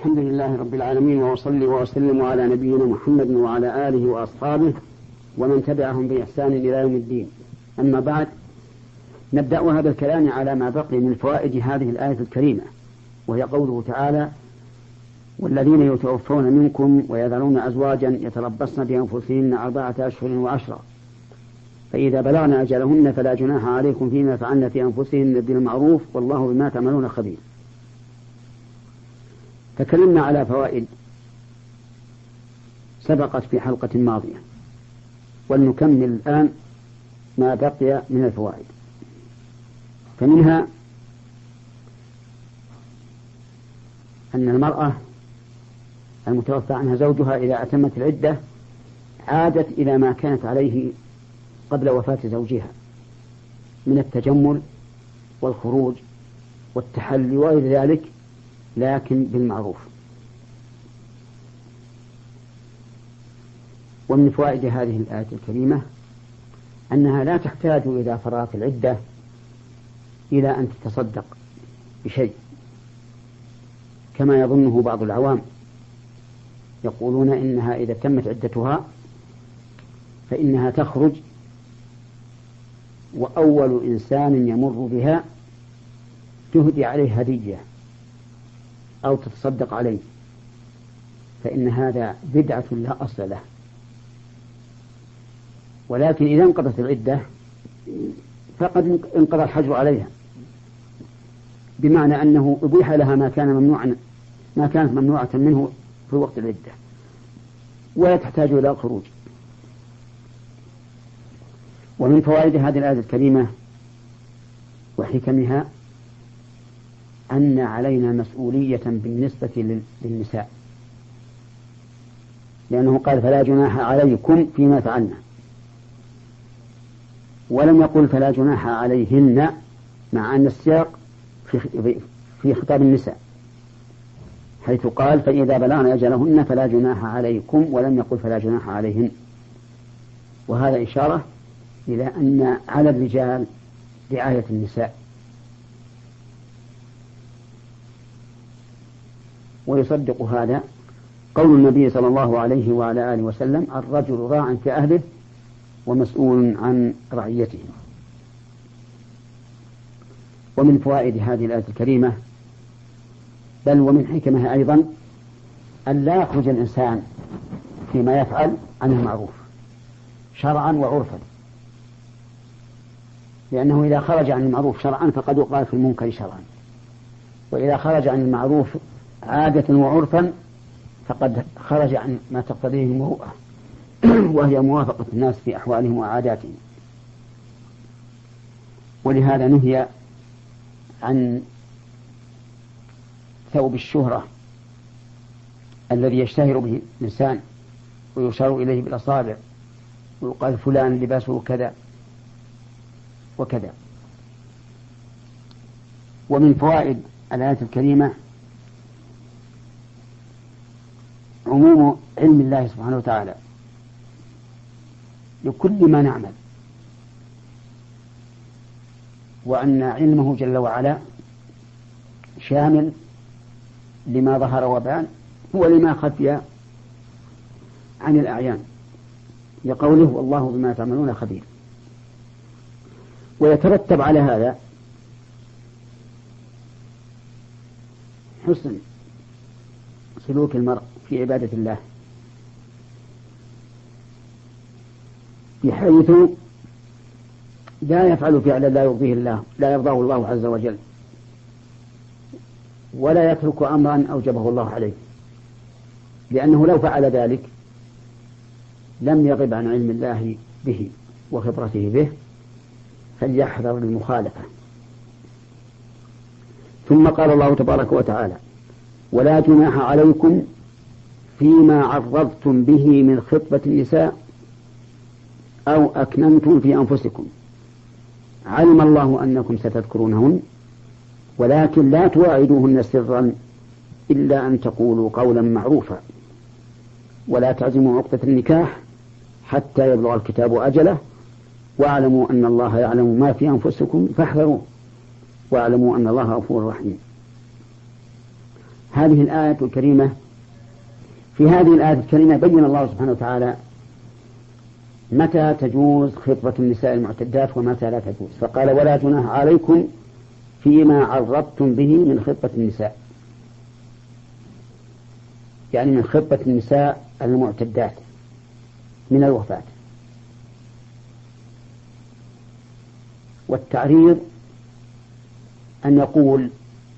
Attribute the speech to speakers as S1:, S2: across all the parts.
S1: الحمد لله رب العالمين، وأصلي وأسلم على نبينا محمد وعلى آله وأصحابه ومن تبعهم بإحسان إلى يوم الدين. أما بعد، نبدأ هذا الكلام على ما بقي من فوائد هذه الآية الكريمة، وهي قوله تعالى: والذين يتوفون منكم ويذرون أزواجا يتربصن بأنفسهن 4 أشهر و10، فإذا بلغن أجلهن فلا جناح عليكم فيما فعلن في أنفسهن بالمعروف والله بما تعملون خبير. تكلمنا على فوائد سبقت في حلقة ماضية، ولنكمل الآن ما بقي من الفوائد. فمنها أن المرأة المتوفى عنها زوجها إذا أتمت العدة عادت إلى ما كانت عليه قبل وفاة زوجها من التجمل والخروج والتحلي وغير ذلك، لكن بالمعروف. ومن فوائد هذه الآية الكريمة أنها لا تحتاج إذا فرغت العدة إلى أن تتصدق بشيء كما يظنه بعض العوام، يقولون إنها إذا تمت عدتها فإنها تخرج، وأول إنسان يمر بها تهدي عليه هدية أو تتصدق عليه، فإن هذا بدعة لا أصل له. ولكن إذا انقضت العدة فقد انقضى الحجر عليها، بمعنى أنه أبيح لها ما كانت ممنوعة منه في وقت العدة، ولا تحتاج إلى الخروج. ومن فوائد هذه الآية الكريمة وحكمها أن علينا مسؤولية بالنسبة للنساء، لأنه قال: فلا جناح عليكم فيما فعلنا، ولم يقل فلا جناح عليهن، مع أن السياق في خطاب النساء، حيث قال: فإذا بلغن أجلهن فلا جناح عليكم، ولم يقل فلا جناح عليهن. وهذا إشارة إلى أن على الرجال رعاية النساء. ويصدق هذا قول النبي صلى الله عليه وعلى آله وسلم: الرجل راع في أهله ومسؤول عن رعيته. ومن فوائد هذه الآية الكريمة، بل ومن حكمها أيضا، أن لا يخرج الإنسان فيما يفعل عن المعروف شرعا وعرفا، لأنه إذا خرج عن المعروف شرعا فقد وقع في المنكر شرعا، وإذا خرج عن المعروف عادة وعرفا فقد خرج عن ما تقتضيه المروءة وهي موافقة الناس في أحوالهم وعاداتهم. ولهذا نهي عن ثوب الشهرة الذي يشتهر به الإنسان ويشار إليه بالأصابع ويقال فلان لباسه كذا وكذا. ومن فوائد الآية الكريمة عموم علم الله سبحانه وتعالى لكل ما نعمل، وأن علمه جل وعلا شامل لما ظهر وبان ولما خفي عن الأعيان، لقوله: والله بما تعملون خبير. ويترتب على هذا حسن سلوك المرء في عبادة الله، بحيث لا يفعل فعلا لا يرضيه الله، لا يرضاه الله عز وجل، ولا يترك أمرا أوجبه الله عليه، لأنه لو فعل ذلك لم يغب عن علم الله به وخبرته به، فليحذر المخالفة. ثم قال الله تبارك وتعالى: ولا جناح عليكم فيما عرضتم به من خطبة النساء أو أكننتم في أنفسكم، علم الله أنكم ستذكرونهن ولكن لا تواعدوهن سرا إلا أن تقولوا قولا معروفا، ولا تعزموا عقدة النكاح حتى يبلغ الكتاب أجله، واعلموا أن الله يعلم ما في أنفسكم فاحذروه، واعلموا أن الله غفور رحيم. هذه الآية الكريمة، في هذه الآية الكريمة بين الله سبحانه وتعالى متى تجوز خطبة النساء المعتدات ومتى لا تجوز، فقال ولا جناح عليكم فيما عرضتم به من خطبة النساء، يعني من خطبة النساء المعتدات من الوفاة. والتعريض أن يقول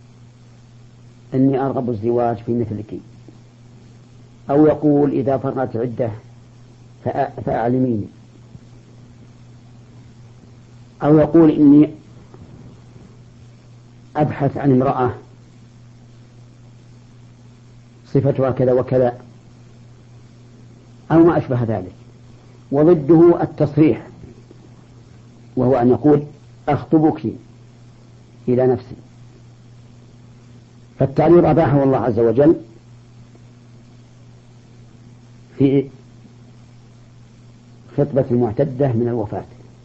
S1: إني أرغب الزواج في مثلك، أو يقول إذا فرغت عدة فأعلميني، أو يقول إني أبحث عن امرأة صفتها كذا وكذا، أو ما أشبه ذلك. وضده التصريح، وهو أن يقول أخطبك إلى نفسي. فالتعريض أباحه الله عز وجل في خطبة المعتدة من الوفاة،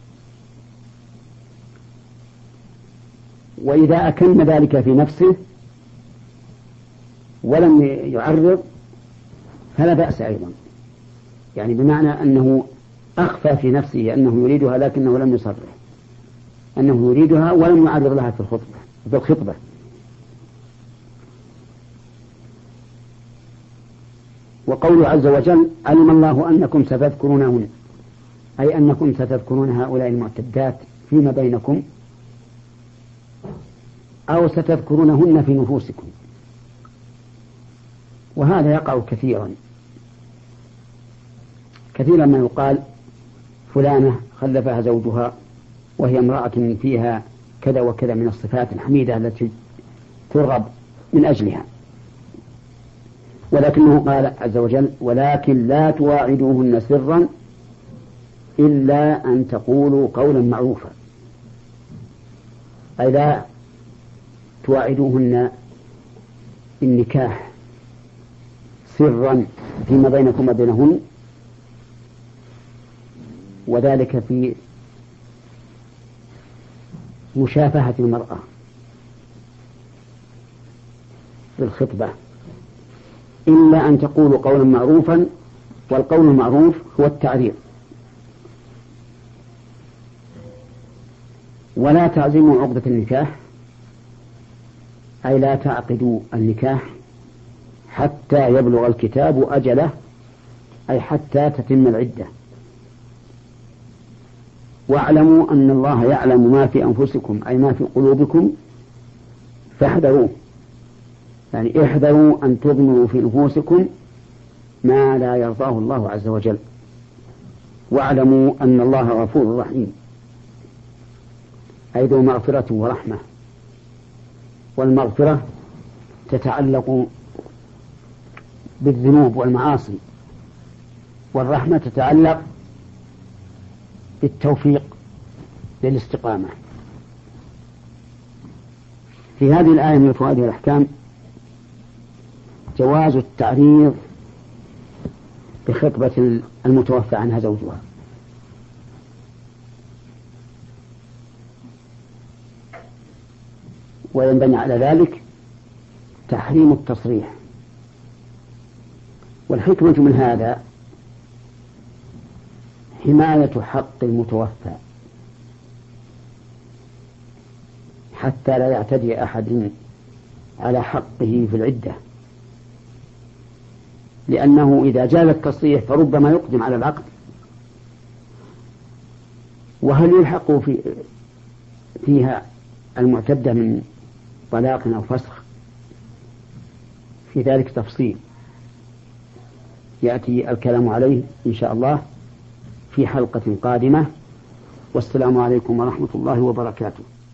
S1: وإذا أكن ذلك في نفسه ولم يعرض فلا بأس أيضا، يعني بمعنى أنه أخفى في نفسه أنه يريدها لكنه لم يصرح أنه يريدها ولم يعرض لها في الخطبة. وقوله عز وجل علم الله أنكم ستذكرونهن، أي أنكم ستذكرون هؤلاء المعتدات فيما بينكم، أو ستذكرونهن في نفوسكم. وهذا يقع كثيرا ما يقال فلانة خلفها زوجها وهي امرأة فيها كذا وكذا من الصفات الحميدة التي ترغب من أجلها، ولكنه قال عز وجل ولكن لا تواعدوهن سرا إلا أن تقولوا قولا معروفا، أي لا تواعدوهن النكاح سرا فيما بينكم وبينهن، وذلك في مشافهة المرأة في الخطبة، إلا أن تقولوا قولا معروفا. والقول المعروف هو التعريض. ولا تعزموا عقدة النكاح، أي لا تعقدوا النكاح حتى يبلغ الكتاب أجله، أي حتى تتم العدة. واعلموا أن الله يعلم ما في أنفسكم، أي ما في قلوبكم، فاحذروه، يعني احذروا أن تضمروا في نفوسكم ما لا يرضاه الله عز وجل. واعلموا أن الله غفور رحيم، أي ذو مغفرة ورحمة. والمغفرة تتعلق بالذنوب والمعاصي، والرحمة تتعلق بالتوفيق للاستقامة. في هذه الآية من فوائد الأحكام جواز التعريض بخطبة المتوفى عنها زوجها، وينبني على ذلك تحريم التصريح. والحكمة من هذا حماية حق المتوفى حتى لا يعتدي أحد على حقه في العدة، لأنه إذا جاز التصريح فربما يقدم على العقد، وهل يلحق فيها المعتدة من طلاق أو فسخ؟ في ذلك تفصيل يأتي الكلام عليه إن شاء الله في حلقة قادمة. والسلام عليكم ورحمة الله وبركاته.